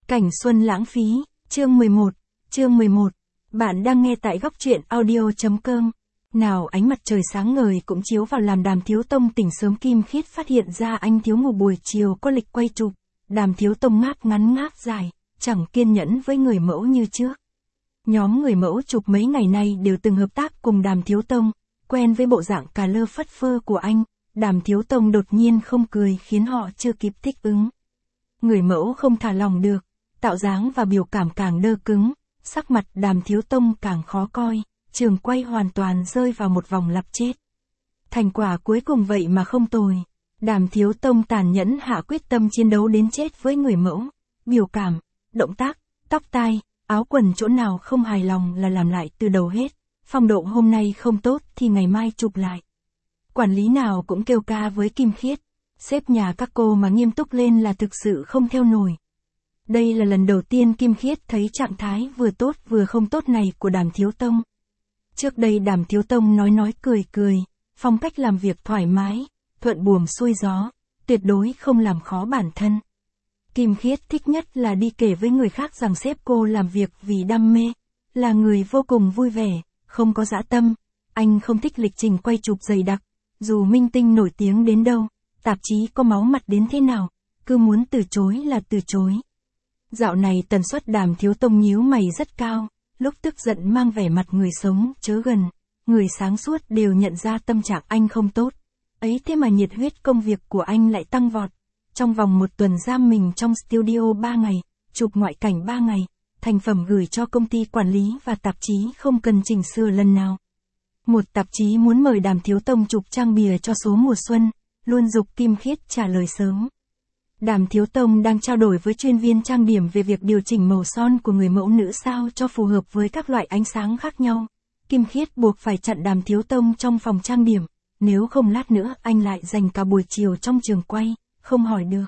Cảnh xuân lãng phí, chương 11, Bạn đang nghe tại góc truyện audio.com. Nào ánh mặt trời sáng ngời cũng chiếu vào làm Đàm Thiếu Tông tỉnh sớm. Kim Khiết phát hiện ra anh thiếu ngủ buổi chiều có lịch quay chụp. Đàm Thiếu Tông ngáp ngắn ngáp dài, chẳng kiên nhẫn với người mẫu như trước. Nhóm người mẫu chụp mấy ngày nay đều từng hợp tác cùng Đàm Thiếu Tông, quen với bộ dạng cà lơ phất phơ của anh. Đàm Thiếu Tông đột nhiên không cười khiến họ chưa kịp thích ứng. Người mẫu không thả lòng được, tạo dáng và biểu cảm càng đơ cứng, sắc mặt Đàm Thiếu Tông càng khó coi, trường quay hoàn toàn rơi vào một vòng lặp chết. Thành quả cuối cùng vậy mà không tồi. Đàm Thiếu Tông tàn nhẫn hạ quyết tâm chiến đấu đến chết với người mẫu, biểu cảm, động tác, tóc tai, áo quần chỗ nào không hài lòng là làm lại từ đầu hết, phong độ hôm nay không tốt thì ngày mai chụp lại. Quản lý nào cũng kêu ca với Kim Khiết, sếp nhà các cô mà nghiêm túc lên là thực sự không theo nổi. Đây là lần đầu tiên Kim Khiết thấy trạng thái vừa tốt vừa không tốt này của Đàm Thiếu Tông. Trước đây Đàm Thiếu Tông nói cười, phong cách làm việc thoải mái, thuận buồm xuôi gió, tuyệt đối không làm khó bản thân. Kim Khiết thích nhất là đi kể với người khác rằng sếp cô làm việc vì đam mê, là người vô cùng vui vẻ, không có dã tâm. Anh không thích lịch trình quay chụp dày đặc, dù minh tinh nổi tiếng đến đâu, tạp chí có máu mặt đến thế nào, cứ muốn từ chối là từ chối. Dạo này tần suất Đàm Thiếu Tông nhíu mày rất cao, lúc tức giận mang vẻ mặt người sống chớ gần, người sáng suốt đều nhận ra tâm trạng anh không tốt. Ấy thế mà nhiệt huyết công việc của anh lại tăng vọt. Trong vòng một tuần giam mình trong studio 3 ngày, chụp ngoại cảnh 3 ngày, thành phẩm gửi cho công ty quản lý và tạp chí không cần chỉnh sửa lần nào. Một tạp chí muốn mời Đàm Thiếu Tông chụp trang bìa cho số mùa xuân, luôn giục Kim Khiết trả lời sớm. Đàm Thiếu Tông đang trao đổi với chuyên viên trang điểm về việc điều chỉnh màu son của người mẫu nữ sao cho phù hợp với các loại ánh sáng khác nhau. Kim Khiết buộc phải chặn Đàm Thiếu Tông trong phòng trang điểm, nếu không lát nữa anh lại dành cả buổi chiều trong trường quay, không hỏi được.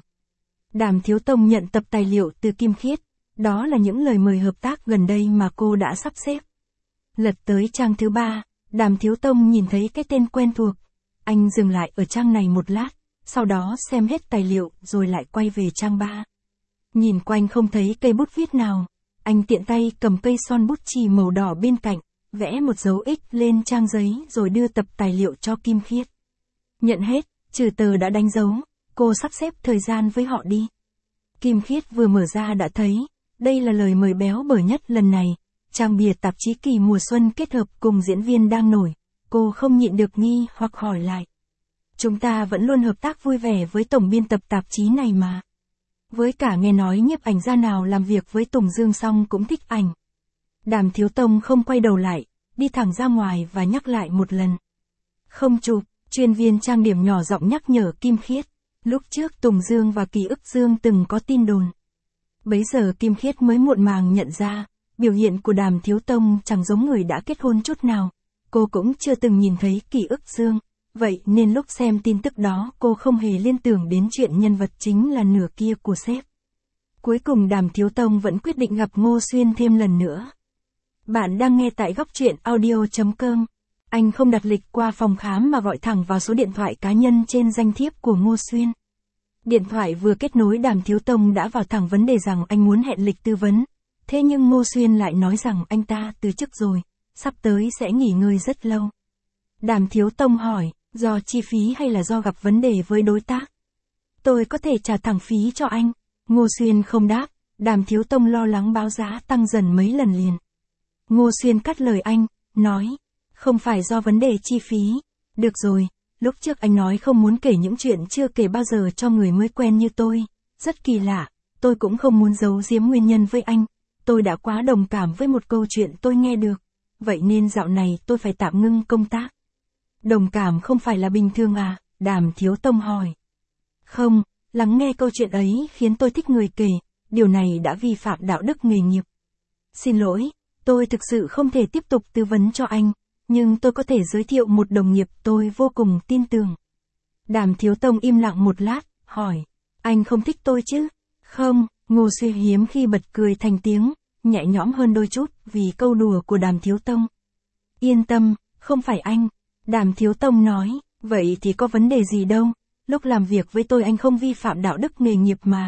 Đàm Thiếu Tông nhận tập tài liệu từ Kim Khiết, đó là những lời mời hợp tác gần đây mà cô đã sắp xếp. Lật tới trang thứ 3, Đàm Thiếu Tông nhìn thấy cái tên quen thuộc. Anh dừng lại ở trang này một lát, sau đó xem hết tài liệu rồi lại quay về trang 3. Nhìn quanh không thấy cây bút viết nào, anh tiện tay cầm cây son bút chì màu đỏ bên cạnh, vẽ một dấu X lên trang giấy rồi đưa tập tài liệu cho Kim Khiết. Nhận hết, trừ tờ đã đánh dấu, cô sắp xếp thời gian với họ đi. Kim Khiết vừa mở ra đã thấy, đây là lời mời béo bở nhất lần này, trang bìa tạp chí kỳ mùa xuân kết hợp cùng diễn viên đang nổi, cô không nhịn được nghi hoặc hỏi lại. Chúng ta vẫn luôn hợp tác vui vẻ với tổng biên tập tạp chí này mà. Với cả nghe nói nhiếp ảnh gia nào làm việc với Tùng Dương xong cũng thích ảnh. Đàm Thiếu Tông không quay đầu lại, đi thẳng ra ngoài và nhắc lại một lần. Không chụp, chuyên viên trang điểm nhỏ giọng nhắc nhở Kim Khiết. Lúc trước Tùng Dương và Kỳ Ức Dương từng có tin đồn. Bấy giờ Kim Khiết mới muộn màng nhận ra, biểu hiện của Đàm Thiếu Tông chẳng giống người đã kết hôn chút nào. Cô cũng chưa từng nhìn thấy Kỳ Ức Dương, vậy nên lúc xem tin tức đó cô không hề liên tưởng đến chuyện nhân vật chính là nửa kia của sếp. Cuối cùng Đàm Thiếu Tông vẫn quyết định gặp Ngô Xuyên thêm lần nữa. Bạn đang nghe tại góc truyện audio.com. Anh không đặt lịch qua phòng khám mà gọi thẳng vào số điện thoại cá nhân trên danh thiếp của Ngô Xuyên. Điện thoại vừa kết nối Đàm Thiếu Tông đã vào thẳng vấn đề rằng anh muốn hẹn lịch tư vấn. Thế nhưng Ngô Xuyên lại nói rằng anh ta từ chức rồi, sắp tới sẽ nghỉ ngơi rất lâu. Đàm Thiếu Tông hỏi, do chi phí hay là do gặp vấn đề với đối tác? Tôi có thể trả thẳng phí cho anh. Ngô Xuyên không đáp, Đàm Thiếu Tông lo lắng báo giá tăng dần mấy lần liền. Ngô Xuyên cắt lời anh, nói, không phải do vấn đề chi phí. Được rồi, lúc trước anh nói không muốn kể những chuyện chưa kể bao giờ cho người mới quen như tôi. Rất kỳ lạ, tôi cũng không muốn giấu giếm nguyên nhân với anh. Tôi đã quá đồng cảm với một câu chuyện tôi nghe được. Vậy nên dạo này tôi phải tạm ngưng công tác. Đồng cảm không phải là bình thường à? Đàm Thiếu Tông hỏi. Không, lắng nghe câu chuyện ấy khiến tôi thích người kể, điều này đã vi phạm đạo đức nghề nghiệp. Xin lỗi, tôi thực sự không thể tiếp tục tư vấn cho anh, nhưng tôi có thể giới thiệu một đồng nghiệp tôi vô cùng tin tưởng. Đàm Thiếu Tông im lặng một lát, hỏi, anh không thích tôi chứ? Không, Ngô Xuyên hiếm khi bật cười thành tiếng, nhẹ nhõm hơn đôi chút vì câu đùa của Đàm Thiếu Tông. Yên tâm, không phải anh. Đàm Thiếu Tông nói, vậy thì có vấn đề gì đâu, lúc làm việc với tôi anh không vi phạm đạo đức nghề nghiệp mà,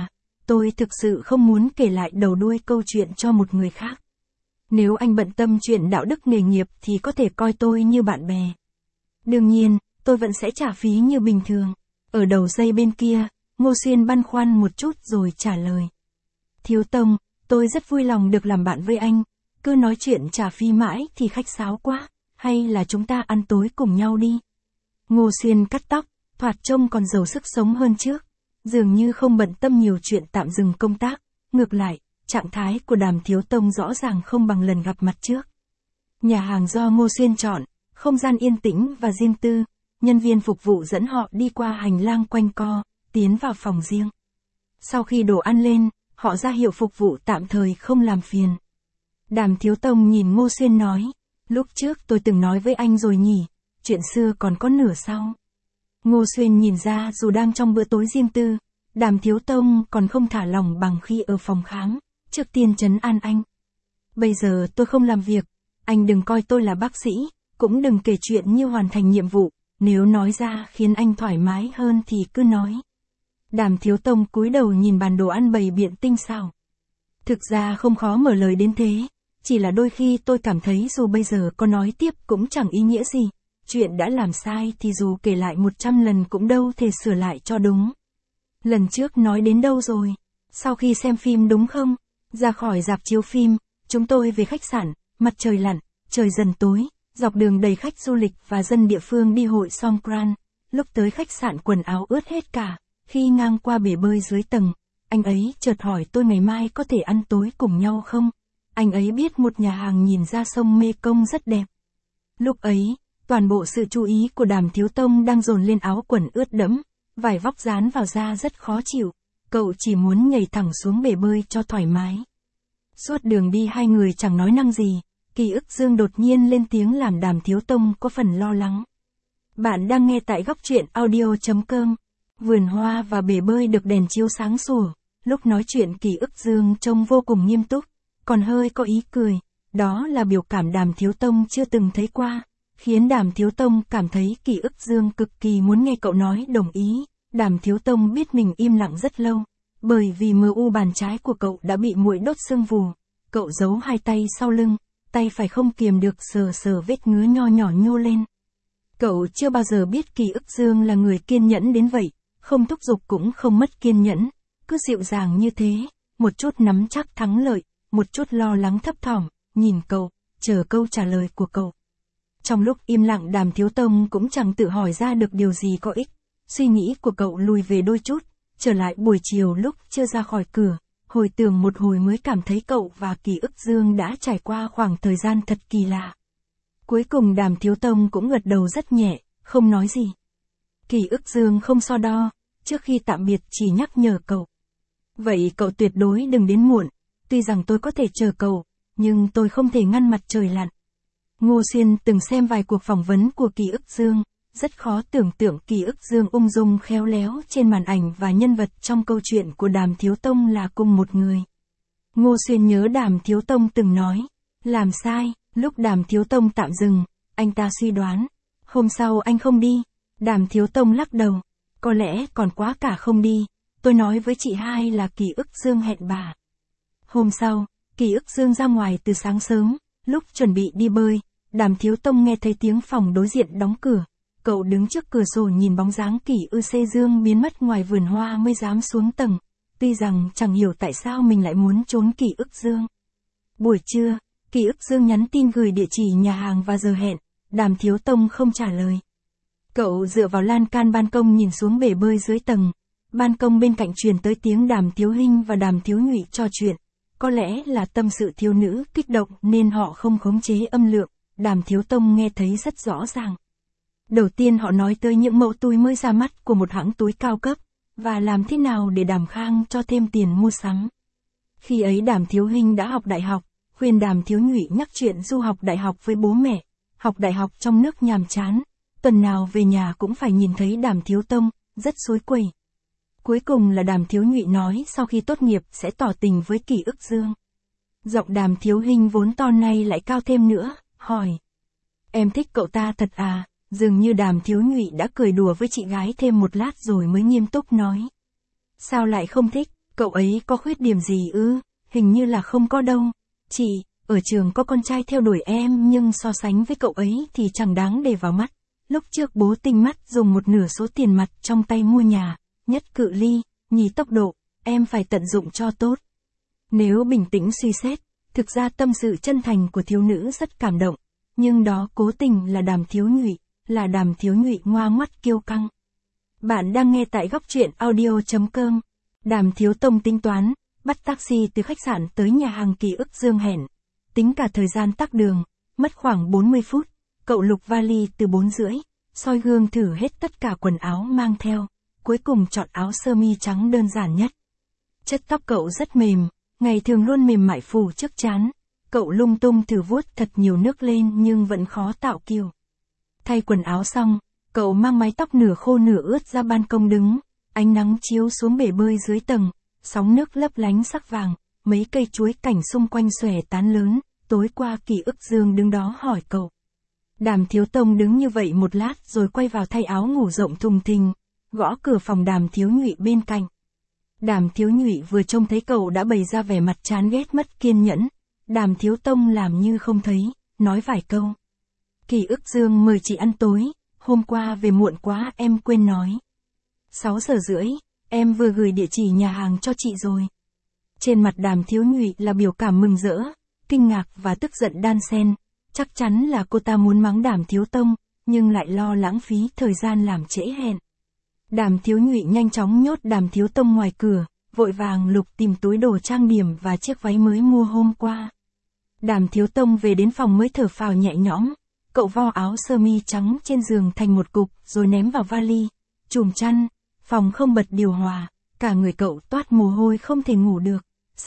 tôi thực sự không muốn kể lại đầu đuôi câu chuyện cho một người khác. Nếu anh bận tâm chuyện đạo đức nghề nghiệp thì có thể coi tôi như bạn bè. Đương nhiên, tôi vẫn sẽ trả phí như bình thường. Ở đầu dây bên kia, Ngô Xuyên băn khoăn một chút rồi trả lời. Thiếu tông, tôi rất vui lòng được làm bạn với anh. Cứ nói chuyện trả phí mãi thì khách sáo quá. Hay là chúng ta ăn tối cùng nhau đi. Ngô Xuyên cắt tóc, thoạt trông còn giàu sức sống hơn trước. Dường như không bận tâm nhiều chuyện tạm dừng công tác. Ngược lại, trạng thái của Đàm Thiếu Tông rõ ràng không bằng lần gặp mặt trước. Nhà hàng do Ngô Xuyên chọn, không gian yên tĩnh và riêng tư. Nhân viên phục vụ dẫn họ đi qua hành lang quanh co, tiến vào phòng riêng. Sau khi đồ ăn lên, họ ra hiệu phục vụ tạm thời không làm phiền. Đàm Thiếu Tông nhìn Ngô Xuyên nói, lúc trước tôi từng nói với anh rồi nhỉ, chuyện xưa còn có nửa sau. Ngô Xuyên nhìn ra dù đang trong bữa tối riêng tư, Đàm Thiếu Tông còn không thả lỏng bằng khi ở phòng khám, trước tiên trấn an anh. Bây giờ tôi không làm việc, anh đừng coi tôi là bác sĩ, cũng đừng kể chuyện như hoàn thành nhiệm vụ, nếu nói ra khiến anh thoải mái hơn thì cứ nói. Đàm Thiếu Tông cúi đầu nhìn bàn đồ ăn bày biện tinh xảo. Thực ra không khó mở lời đến thế, chỉ là đôi khi tôi cảm thấy dù bây giờ có nói tiếp cũng chẳng ý nghĩa gì. Chuyện đã làm sai thì dù kể lại 100 lần cũng đâu thể sửa lại cho đúng. Lần trước nói đến đâu rồi? Sau khi xem phim đúng không? Ra khỏi rạp chiếu phim, chúng tôi về khách sạn, mặt trời lặn, trời dần tối, dọc đường đầy khách du lịch và dân địa phương đi hội Songkran. Lúc tới khách sạn quần áo ướt hết cả, khi ngang qua bể bơi dưới tầng, anh ấy chợt hỏi tôi ngày mai có thể ăn tối cùng nhau không? Anh ấy biết một nhà hàng nhìn ra sông Mê Công rất đẹp. Lúc ấy, toàn bộ sự chú ý của Đàm Thiếu Tông đang dồn lên áo quần ướt đẫm, vải vóc dán vào da rất khó chịu, cậu chỉ muốn nhảy thẳng xuống bể bơi cho thoải mái. Suốt đường đi hai người chẳng nói năng gì, Kỳ Ức Dương đột nhiên lên tiếng làm Đàm Thiếu Tông có phần lo lắng. Bạn đang nghe tại góc truyện audio.com. Vườn hoa và bể bơi được đèn chiếu sáng sủa, lúc nói chuyện Kỳ Ức Dương trông vô cùng nghiêm túc, còn hơi có ý cười, đó là biểu cảm Đàm Thiếu Tông chưa từng thấy qua. Khiến Đàm Thiếu Tông cảm thấy Kỳ Ức Dương cực kỳ muốn nghe cậu nói đồng ý. Đàm Thiếu Tông biết mình im lặng rất lâu, bởi vì mờ u bàn trái của cậu đã bị muỗi đốt sưng vù. Cậu giấu hai tay sau lưng, tay phải không kiềm được sờ sờ vết ngứa nho nhỏ nhô lên. Cậu chưa bao giờ biết Kỳ Ức Dương là người kiên nhẫn đến vậy, không thúc giục cũng không mất kiên nhẫn, cứ dịu dàng như thế, một chút nắm chắc thắng lợi, một chút lo lắng thấp thỏm, nhìn cậu, chờ câu trả lời của cậu. Trong lúc im lặng Đàm Thiếu Tông cũng chẳng tự hỏi ra được điều gì có ích. Suy nghĩ của cậu lùi về đôi chút, trở lại buổi chiều lúc chưa ra khỏi cửa, hồi tưởng một hồi mới cảm thấy cậu và Kỳ Ức Dương đã trải qua khoảng thời gian thật kỳ lạ. Cuối cùng Đàm Thiếu Tông cũng gật đầu rất nhẹ, không nói gì. Kỳ Ức Dương không so đo, trước khi tạm biệt chỉ nhắc nhở cậu. Vậy cậu tuyệt đối đừng đến muộn, tuy rằng tôi có thể chờ cậu, nhưng tôi không thể ngăn mặt trời lặn. Ngô Xuyên từng xem vài cuộc phỏng vấn của Kỳ Ức Dương, rất khó tưởng tượng Kỳ Ức Dương ung dung khéo léo trên màn ảnh và nhân vật trong câu chuyện của Đàm Thiếu Tông là cùng một người. Ngô Xuyên nhớ Đàm Thiếu Tông từng nói, làm sai, lúc Đàm Thiếu Tông tạm dừng, anh ta suy đoán, hôm sau anh không đi. Đàm Thiếu Tông lắc đầu, có lẽ còn quá cả không đi, tôi nói với chị hai là Kỳ Ức Dương hẹn bà. Hôm sau, Kỳ Ức Dương ra ngoài từ sáng sớm, lúc chuẩn bị đi bơi, Đàm Thiếu Tông nghe thấy tiếng phòng đối diện đóng cửa. Cậu đứng trước cửa sổ nhìn bóng dáng Kỳ Ức Dương biến mất ngoài vườn hoa mới dám xuống tầng, tuy rằng chẳng hiểu tại sao mình lại muốn trốn Kỳ Ức Dương. Buổi trưa, Kỳ Ức Dương nhắn tin gửi địa chỉ nhà hàng và giờ hẹn, Đàm Thiếu Tông không trả lời. Cậu dựa vào lan can ban công nhìn xuống bể bơi dưới tầng, ban công bên cạnh truyền tới tiếng Đàm Thiếu Hinh và Đàm Thiếu Nhụy trò chuyện. Có lẽ là tâm sự thiếu nữ kích động nên họ không khống chế âm lượng, Đàm Thiếu Tông nghe thấy rất rõ ràng. Đầu tiên họ nói tới những mẫu túi mới ra mắt của một hãng túi cao cấp, và làm thế nào để Đàm Khang cho thêm tiền mua sắm. Khi ấy Đàm Thiếu Hinh đã học đại học, khuyên Đàm Thiếu Nhụy nhắc chuyện du học đại học với bố mẹ, học đại học trong nước nhàm chán, tuần nào về nhà cũng phải nhìn thấy Đàm Thiếu Tông, rất xối quẩy. Cuối cùng là Đàm Thiếu Nhụy nói sau khi tốt nghiệp sẽ tỏ tình với Kỳ Ức Dương. Giọng Đàm Thiếu Hinh vốn to nay lại cao thêm nữa, hỏi. Em thích cậu ta thật à? Dường như Đàm Thiếu Nhụy đã cười đùa với chị gái thêm một lát rồi mới nghiêm túc nói. Sao lại không thích, Cậu ấy có khuyết điểm gì ư? Hình như là không có đâu. Chị, ở trường có con trai theo đuổi em nhưng so sánh với cậu ấy thì chẳng đáng để vào mắt. Lúc trước bố tinh mắt dùng một nửa số tiền mặt trong tay mua nhà, nhất cự ly, nhì tốc độ, em phải tận dụng cho tốt. Nếu bình tĩnh suy xét, thực ra tâm sự chân thành của thiếu nữ rất cảm động, nhưng đó cố tình là Đàm Thiếu Nhụy, là Đàm Thiếu Nhụy ngoa ngoắt kiêu căng. Bạn đang nghe tại góc truyện audio.com. Đàm Thiếu Tông tính toán, bắt taxi từ khách sạn tới nhà hàng Ký Ức Dương hẹn. Tính cả thời gian tắc đường, mất khoảng 40 phút, cậu lục vali từ 4,5, soi gương thử hết tất cả quần áo mang theo, cuối cùng chọn áo sơ mi trắng đơn giản nhất. Chất tóc cậu rất mềm, ngày thường luôn mềm mại phủ trước trán, cậu lung tung thử vuốt thật nhiều nước lên nhưng vẫn khó tạo kiểu. Thay quần áo xong, cậu mang mái tóc nửa khô nửa ướt ra ban công đứng, ánh nắng chiếu xuống bể bơi dưới tầng, sóng nước lấp lánh sắc vàng, mấy cây chuối cảnh xung quanh xòe tán lớn, tối qua Ký Ức Dương đứng đó hỏi cậu. Đàm Thiếu Tông đứng như vậy một lát rồi quay vào thay áo ngủ rộng thùng thình, gõ cửa phòng Đàm Thiếu Nhụy bên cạnh. Đàm Thiếu Nhụy vừa trông thấy cậu đã bày ra vẻ mặt chán ghét mất kiên nhẫn, Đàm Thiếu Tông làm như không thấy, nói vài câu. Ký Ức Dương mời chị ăn tối, hôm qua về muộn quá em quên nói. 6:30, em vừa gửi địa chỉ nhà hàng cho chị rồi. Trên mặt Đàm Thiếu Nhụy là biểu cảm mừng rỡ, kinh ngạc và tức giận đan xen, chắc chắn là cô ta muốn mắng Đàm Thiếu Tông, nhưng lại lo lãng phí thời gian làm trễ hẹn. Đàm Thiếu Nhụy nhanh chóng nhốt Đàm Thiếu Tông ngoài cửa, vội vàng lục tìm túi đồ trang điểm và chiếc váy mới mua hôm qua. Đàm Thiếu Tông về đến phòng mới thở phào nhẹ nhõm, cậu vo áo sơ mi trắng trên giường thành một cục rồi ném vào vali, chùm chăn, phòng không bật điều hòa, cả người cậu toát mồ hôi không thể ngủ được.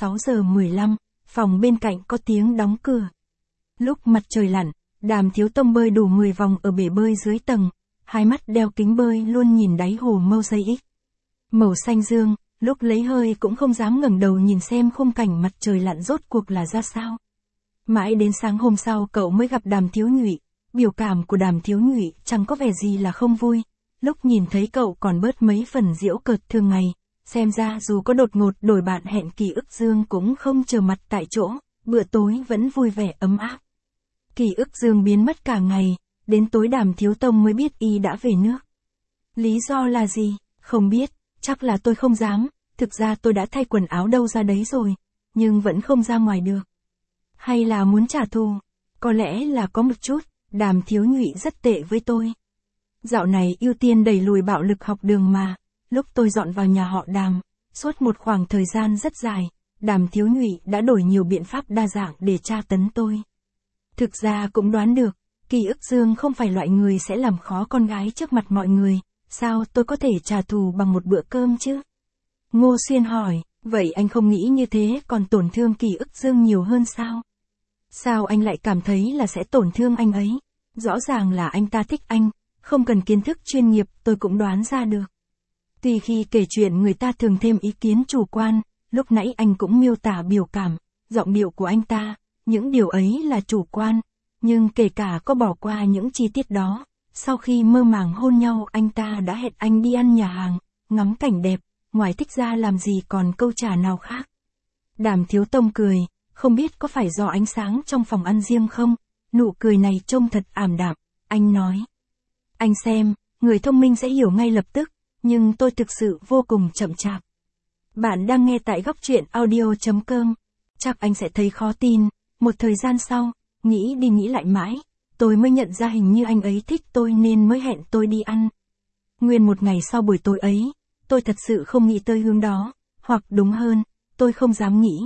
6:15, phòng bên cạnh có tiếng đóng cửa. Lúc mặt trời lặn, Đàm Thiếu Tông bơi đủ 10 vòng ở bể bơi dưới tầng, hai mắt đeo kính bơi luôn nhìn đáy hồ mosaic màu xanh dương, lúc lấy hơi cũng không dám ngẩng đầu nhìn xem khung cảnh mặt trời lặn rốt cuộc là ra sao. Mãi đến sáng hôm sau cậu mới gặp Đàm Thiếu Nhụy, biểu cảm của Đàm Thiếu Nhụy chẳng có vẻ gì là không vui, lúc nhìn thấy cậu còn bớt mấy phần giễu cợt thường ngày, xem ra dù có đột ngột đổi bạn hẹn Ký Ức Dương cũng không chờ mặt tại chỗ, bữa tối vẫn vui vẻ ấm áp. Ký Ức Dương biến mất cả ngày, đến tối Đàm Thiếu Tông mới biết y đã về nước. Lý do là gì, không biết, chắc là tôi không dám, thực ra tôi đã thay quần áo đâu ra đấy rồi, nhưng vẫn không ra ngoài được. Hay là muốn trả thù, có lẽ là có một chút, Đàm Thiếu Nhụy rất tệ với tôi. Dạo này ưu tiên đẩy lùi bạo lực học đường mà, lúc tôi dọn vào nhà họ Đàm, suốt một khoảng thời gian rất dài, Đàm Thiếu Nhụy đã đổi nhiều biện pháp đa dạng để tra tấn tôi. Thực ra cũng đoán được, Ký Ức Dương không phải loại người sẽ làm khó con gái trước mặt mọi người, sao tôi có thể trả thù bằng một bữa cơm chứ? Ngô Xuyên hỏi, vậy anh không nghĩ như thế còn tổn thương Ký Ức Dương nhiều hơn sao? Sao anh lại cảm thấy là sẽ tổn thương anh ấy? Rõ ràng là anh ta thích anh, không cần kiến thức chuyên nghiệp tôi cũng đoán ra được. Tuy khi kể chuyện người ta thường thêm ý kiến chủ quan, lúc nãy anh cũng miêu tả biểu cảm, giọng điệu của anh ta, những điều ấy là chủ quan, nhưng kể cả có bỏ qua những chi tiết đó, sau khi mơ màng hôn nhau anh ta đã hẹn anh đi ăn nhà hàng, ngắm cảnh đẹp, ngoài thích ra làm gì còn câu trả nào khác. Đàm Thiếu Tông cười, không biết có phải do ánh sáng trong phòng ăn riêng không, nụ cười này trông thật ảm đạm, anh nói. Anh xem, người thông minh sẽ hiểu ngay lập tức, nhưng tôi thực sự vô cùng chậm chạp. Bạn đang nghe tại góc truyện audio.com. Chắc anh sẽ thấy khó tin, một thời gian sau, nghĩ đi nghĩ lại mãi, tôi mới nhận ra hình như anh ấy thích tôi nên mới hẹn tôi đi ăn. Nguyên một ngày sau buổi tối ấy, tôi thật sự không nghĩ tới hướng đó, hoặc đúng hơn, tôi không dám nghĩ.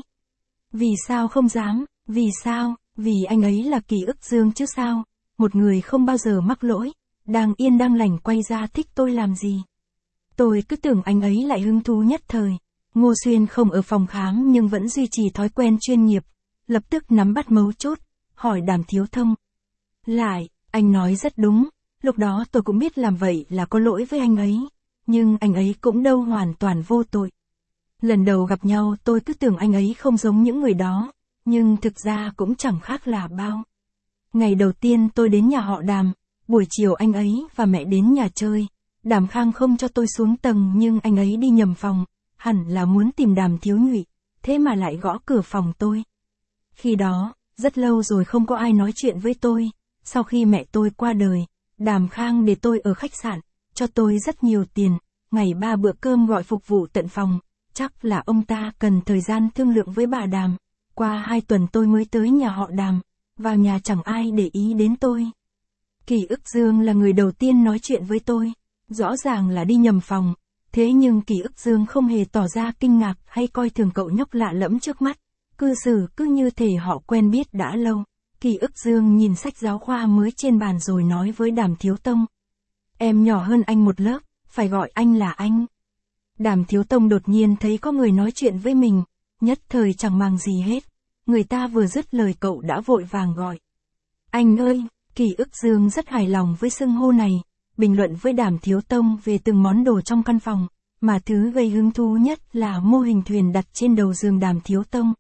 Vì sao không dám, vì sao, vì anh ấy là Ký Ức Dương chứ sao, một người không bao giờ mắc lỗi, đang yên đang lành quay ra thích tôi làm gì. Tôi cứ tưởng anh ấy lại hứng thú nhất thời. Ngô Xuyên không ở phòng khám nhưng vẫn duy trì thói quen chuyên nghiệp, lập tức nắm bắt mấu chốt, hỏi Đàm Thiếu Tông. Lại, anh nói rất đúng, lúc đó tôi cũng biết làm vậy là có lỗi với anh ấy, nhưng anh ấy cũng đâu hoàn toàn vô tội. Lần đầu gặp nhau tôi cứ tưởng anh ấy không giống những người đó, nhưng thực ra cũng chẳng khác là bao. Ngày đầu tiên tôi đến nhà họ Đàm, buổi chiều anh ấy và mẹ đến nhà chơi, Đàm Khang không cho tôi xuống tầng nhưng anh ấy đi nhầm phòng, hẳn là muốn tìm Đàm Thiếu Nhụy, thế mà lại gõ cửa phòng tôi. Khi đó, rất lâu rồi không có ai nói chuyện với tôi, sau khi mẹ tôi qua đời, Đàm Khang để tôi ở khách sạn, cho tôi rất nhiều tiền, ngày 3 bữa cơm gọi phục vụ tận phòng, chắc là ông ta cần thời gian thương lượng với bà Đàm. Qua 2 tuần tôi mới tới nhà họ Đàm, vào nhà chẳng ai để ý đến tôi. Kỷ Ức Dương là người đầu tiên nói chuyện với tôi, rõ ràng là đi nhầm phòng, thế nhưng Kỷ Ức Dương không hề tỏ ra kinh ngạc hay coi thường cậu nhóc lạ lẫm trước mắt, cư xử cứ như thể họ quen biết đã lâu. Kỷ Ức Dương nhìn sách giáo khoa mới trên bàn rồi nói với Đàm Thiếu Tông. Em nhỏ hơn anh một lớp, phải gọi anh là anh. Đàm Thiếu Tông đột nhiên thấy có người nói chuyện với mình, nhất thời chẳng màng gì hết. Người ta vừa dứt lời cậu đã vội vàng gọi. Anh ơi, Kỷ Ức Dương rất hài lòng với xưng hô này, bình luận với Đàm Thiếu Tông về từng món đồ trong căn phòng, mà thứ gây hứng thú nhất là mô hình thuyền đặt trên đầu giường Đàm Thiếu Tông.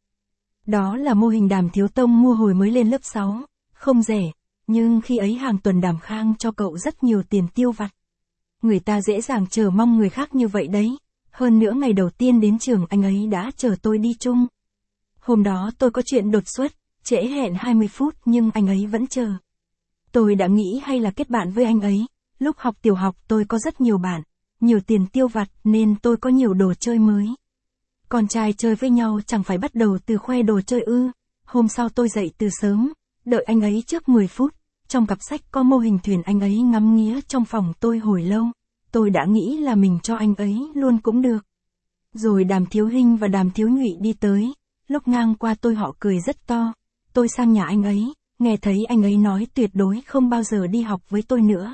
Đó là mô hình Đàm Thiếu Tông mua hồi mới lên lớp 6, không rẻ, nhưng khi ấy hàng tuần Đàm Khang cho cậu rất nhiều tiền tiêu vặt. Người ta dễ dàng chờ mong người khác như vậy đấy, hơn nữa ngày đầu tiên đến trường anh ấy đã chờ tôi đi chung. Hôm đó tôi có chuyện đột xuất, trễ hẹn 20 phút nhưng anh ấy vẫn chờ. Tôi đã nghĩ hay là kết bạn với anh ấy, lúc học tiểu học tôi có rất nhiều bạn, nhiều tiền tiêu vặt nên tôi có nhiều đồ chơi mới. Con trai chơi với nhau chẳng phải bắt đầu từ khoe đồ chơi ư. Hôm sau tôi dậy từ sớm, đợi anh ấy trước 10 phút, trong cặp sách có mô hình thuyền anh ấy ngắm nghía trong phòng tôi hồi lâu. Tôi đã nghĩ là mình cho anh ấy luôn cũng được. Rồi Đàm Thiếu Hinh và Đàm Thiếu Nhụy đi tới, lúc ngang qua tôi họ cười rất to. Tôi sang nhà anh ấy, nghe thấy anh ấy nói tuyệt đối không bao giờ đi học với tôi nữa.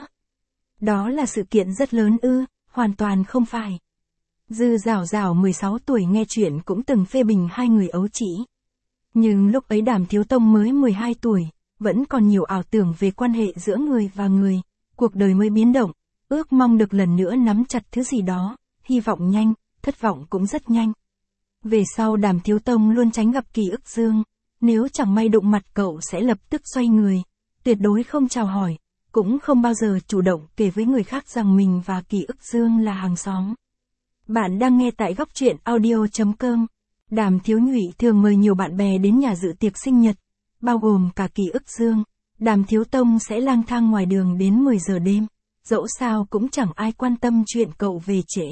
Đó là sự kiện rất lớn ư, hoàn toàn không phải. Dư Dảo Dảo 16 tuổi nghe chuyện cũng từng phê bình hai người ấu trĩ. Nhưng lúc ấy Đàm Thiếu Tông mới 12 tuổi, vẫn còn nhiều ảo tưởng về quan hệ giữa người và người, cuộc đời mới biến động, ước mong được lần nữa nắm chặt thứ gì đó, hy vọng nhanh, thất vọng cũng rất nhanh. Về sau Đàm Thiếu Tông luôn tránh gặp Kỷ Ức Dương, nếu chẳng may đụng mặt cậu sẽ lập tức xoay người, tuyệt đối không chào hỏi, cũng không bao giờ chủ động kể với người khác rằng mình và Kỷ Ức Dương là hàng xóm. Bạn đang nghe tại góc truyện audio.com. Đàm Thiếu Nhụy thường mời nhiều bạn bè đến nhà dự tiệc sinh nhật, bao gồm cả Kỷ Ức Dương. Đàm Thiếu Tông sẽ lang thang ngoài đường đến 10 giờ đêm, dẫu sao cũng chẳng ai quan tâm chuyện cậu về trễ.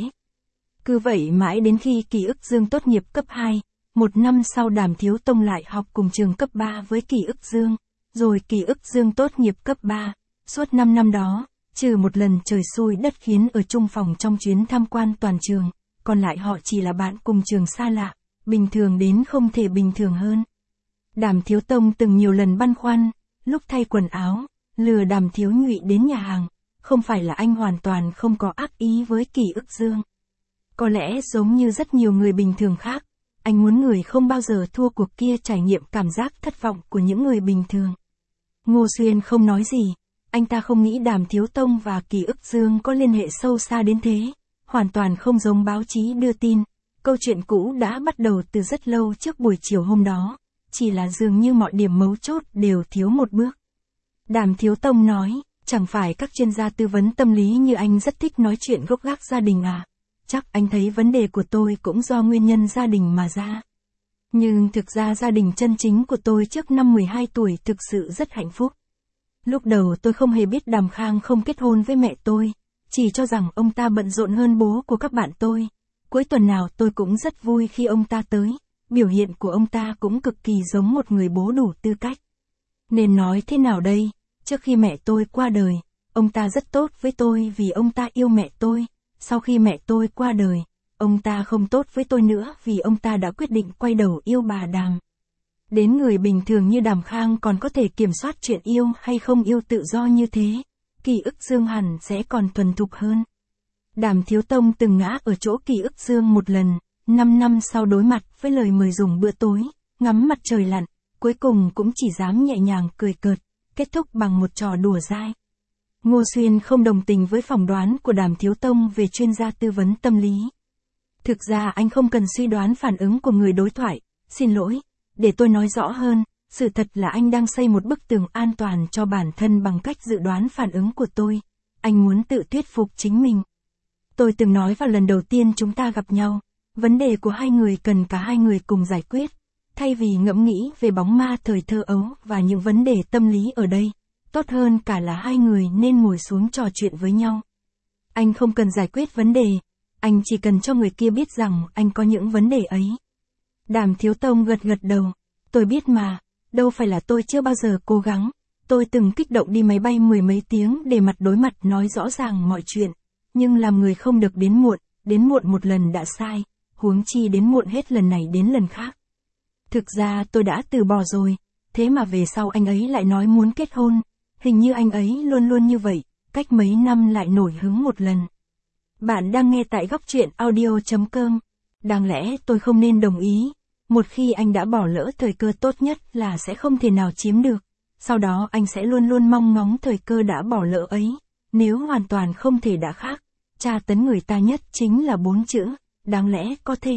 Cứ vậy mãi đến khi Kỷ Ức Dương tốt nghiệp cấp 2, một năm sau Đàm Thiếu Tông lại học cùng trường cấp 3 với Kỷ Ức Dương, rồi Kỷ Ức Dương tốt nghiệp cấp 3. Suốt 5 năm đó, trừ một lần trời xui đất khiến ở chung phòng trong chuyến tham quan toàn trường, còn lại họ chỉ là bạn cùng trường xa lạ, bình thường đến không thể bình thường hơn. Đàm Thiếu Tông từng nhiều lần băn khoăn, lúc thay quần áo, lừa Đàm Thiếu Nhụy đến nhà hàng, không phải là anh hoàn toàn không có ác ý với Kỷ Ức Dương. Có lẽ giống như rất nhiều người bình thường khác, anh muốn người không bao giờ thua cuộc kia trải nghiệm cảm giác thất vọng của những người bình thường. Ngô Xuyên không nói gì, anh ta không nghĩ Đàm Thiếu Tông và Kỷ Ức Dương có liên hệ sâu xa đến thế, hoàn toàn không giống báo chí đưa tin. Câu chuyện cũ đã bắt đầu từ rất lâu trước buổi chiều hôm đó, chỉ là dường như mọi điểm mấu chốt đều thiếu một bước. Đàm Thiếu Tông nói, chẳng phải các chuyên gia tư vấn tâm lý như anh rất thích nói chuyện gốc gác gia đình à? Chắc anh thấy vấn đề của tôi cũng do nguyên nhân gia đình mà ra. Nhưng thực ra gia đình chân chính của tôi trước năm 12 tuổi thực sự rất hạnh phúc. Lúc đầu tôi không hề biết Đàm Khang không kết hôn với mẹ tôi, chỉ cho rằng ông ta bận rộn hơn bố của các bạn tôi. Cuối tuần nào tôi cũng rất vui khi ông ta tới, biểu hiện của ông ta cũng cực kỳ giống một người bố đủ tư cách. Nên nói thế nào đây, trước khi mẹ tôi qua đời, ông ta rất tốt với tôi vì ông ta yêu mẹ tôi. Sau khi mẹ tôi qua đời, ông ta không tốt với tôi nữa vì ông ta đã quyết định quay đầu yêu bà Đàm. Đến người bình thường như Đàm Khang còn có thể kiểm soát chuyện yêu hay không yêu tự do như thế, Kỷ Ức Dương hẳn sẽ còn thuần thục hơn. Đàm Thiếu Tông từng ngã ở chỗ Kỷ Ức Dương một lần, 5 năm sau đối mặt với lời mời dùng bữa tối, ngắm mặt trời lặn, cuối cùng cũng chỉ dám nhẹ nhàng cười cợt, kết thúc bằng một trò đùa dai. Ngô Xuyên không đồng tình với phỏng đoán của Đàm Thiếu Tông về chuyên gia tư vấn tâm lý. Thực ra anh không cần suy đoán phản ứng của người đối thoại, xin lỗi, để tôi nói rõ hơn, sự thật là anh đang xây một bức tường an toàn cho bản thân bằng cách dự đoán phản ứng của tôi. Anh muốn tự thuyết phục chính mình. Tôi từng nói vào lần đầu tiên chúng ta gặp nhau, Vấn đề của hai người cần cả hai người cùng giải quyết. Thay vì ngẫm nghĩ về bóng ma thời thơ ấu và những vấn đề tâm lý ở đây, tốt hơn cả là hai người nên ngồi xuống trò chuyện với nhau. Anh không cần giải quyết vấn đề, anh chỉ cần cho người kia biết rằng anh có những vấn đề ấy. Đàm Thiếu Tông gật gật đầu. Tôi biết mà, đâu phải là tôi chưa bao giờ cố gắng. Tôi từng kích động đi máy bay 10 mấy tiếng để mặt đối mặt nói rõ ràng mọi chuyện. Nhưng làm người không được đến muộn một lần đã sai, huống chi đến muộn hết lần này đến lần khác. Thực ra tôi đã từ bỏ rồi, thế mà về sau anh ấy lại nói muốn kết hôn. Hình như anh ấy luôn luôn như vậy, cách mấy năm lại nổi hứng một lần. Bạn đang nghe tại góc truyện audio.com. Đáng lẽ tôi không nên đồng ý. Một khi anh đã bỏ lỡ thời cơ tốt nhất là sẽ không thể nào chiếm được. Sau đó anh sẽ luôn luôn mong ngóng thời cơ đã bỏ lỡ ấy. Nếu hoàn toàn không thể đã khác, tra tấn người ta nhất chính là 4 chữ, đáng lẽ có thể.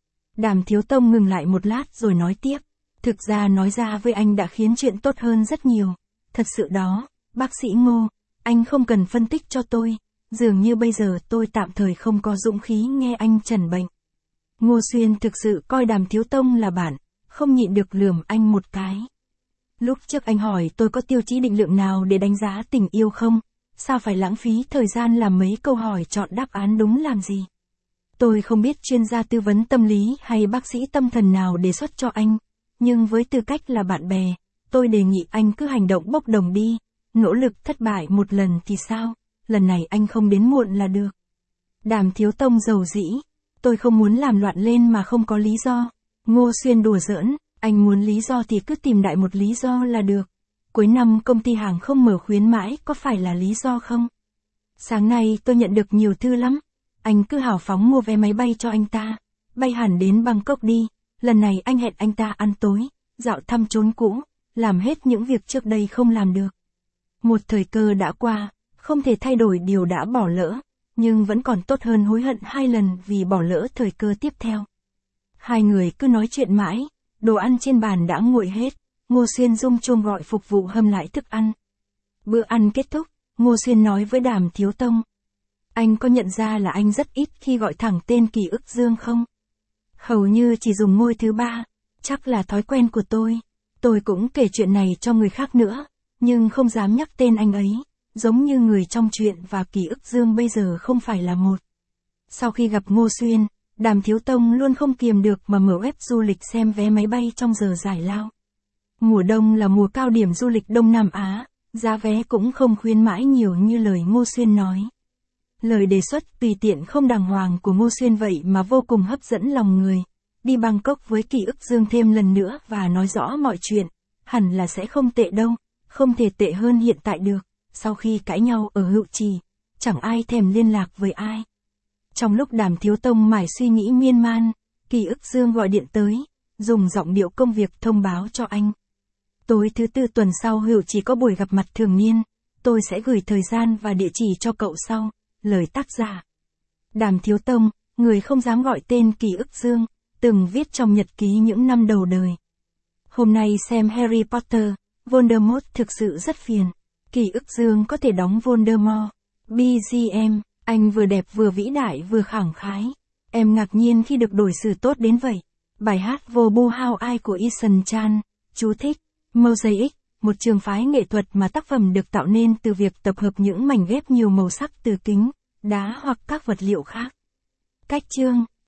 Đàm Thiếu Tông ngừng lại một lát rồi nói tiếp. Thực ra nói ra với anh đã khiến chuyện tốt hơn rất nhiều. Thật sự đó, bác sĩ Ngô, anh không cần phân tích cho tôi. Dường như bây giờ tôi tạm thời không có dũng khí nghe anh trần bệnh. Ngô Xuyên thực sự coi Đàm Thiếu Tông là bạn, không nhịn được lườm anh một cái. Lúc trước anh hỏi tôi có tiêu chí định lượng nào để đánh giá tình yêu không? Sao phải lãng phí thời gian làm mấy câu hỏi chọn đáp án đúng làm gì? Tôi không biết chuyên gia tư vấn tâm lý hay bác sĩ tâm thần nào đề xuất cho anh, nhưng với tư cách là bạn bè, tôi đề nghị anh cứ hành động bốc đồng đi, nỗ lực thất bại một lần thì sao, lần này anh không đến muộn là được. Đàm Thiếu Tông dầu dĩ, tôi không muốn làm loạn lên mà không có lý do. Ngô Xuyên đùa giỡn, anh muốn lý do thì cứ tìm đại một lý do là được. Cuối năm công ty hàng không mở khuyến mãi có phải là lý do không? Sáng nay tôi nhận được nhiều thư lắm. Anh cứ hào phóng mua vé máy bay cho anh ta. Bay hẳn đến Bangkok đi. Lần này anh hẹn anh ta ăn tối, dạo thăm chốn cũ, làm hết những việc trước đây không làm được. Một thời cơ đã qua, không thể thay đổi điều đã bỏ lỡ, nhưng vẫn còn tốt hơn hối hận 2 lần vì bỏ lỡ thời cơ tiếp theo. Hai người cứ nói chuyện mãi, đồ ăn trên bàn đã nguội hết. Ngô Xuyên rung chuông gọi phục vụ hâm lại thức ăn. Bữa ăn kết thúc, Ngô Xuyên nói với Đàm Thiếu Tông. Anh có nhận ra là anh rất ít khi gọi thẳng tên Kỳ Ức Dương không? Hầu như chỉ dùng ngôi thứ ba, chắc là thói quen của tôi. Tôi cũng kể chuyện này cho người khác nữa, nhưng không dám nhắc tên anh ấy, giống như người trong chuyện và Kỳ Ức Dương bây giờ không phải là một. Sau khi gặp Ngô Xuyên, Đàm Thiếu Tông luôn không kiềm được mà mở web du lịch xem vé máy bay trong giờ giải lao. Mùa đông là mùa cao điểm du lịch Đông Nam Á, giá vé cũng không khuyến mãi nhiều như lời Ngô Xuyên nói. Lời đề xuất tùy tiện không đàng hoàng của Ngô Xuyên vậy mà vô cùng hấp dẫn lòng người. Đi Bangkok với Kỳ Ức Dương thêm lần nữa và nói rõ mọi chuyện, hẳn là sẽ không tệ đâu, không thể tệ hơn hiện tại được. Sau khi cãi nhau ở Hữu Trì, chẳng ai thèm liên lạc với ai. Trong lúc Đàm Thiếu Tông mải suy nghĩ miên man, Kỳ Ức Dương gọi điện tới, dùng giọng điệu công việc thông báo cho anh. Tối thứ Tư tuần sau Hữu Trì có buổi gặp mặt thường niên, tôi sẽ gửi thời gian và địa chỉ cho cậu sau. Lời tác giả. Đàm Thiếu Tông, người không dám gọi tên Kỳ Ức Dương, từng viết trong nhật ký những năm đầu đời. Hôm nay xem Harry Potter, Voldemort thực sự rất phiền. Kỳ Ức Dương có thể đóng Voldemort. BGM, anh vừa đẹp vừa vĩ đại vừa khẳng khái. Em ngạc nhiên khi được đối xử tốt đến vậy. Bài hát Vô Bu How I của Isan Chan. Chú thích. Mosaic, một trường phái nghệ thuật mà tác phẩm được tạo nên từ việc tập hợp những mảnh ghép nhiều màu sắc từ kính, đá hoặc các vật liệu khác. Cách chương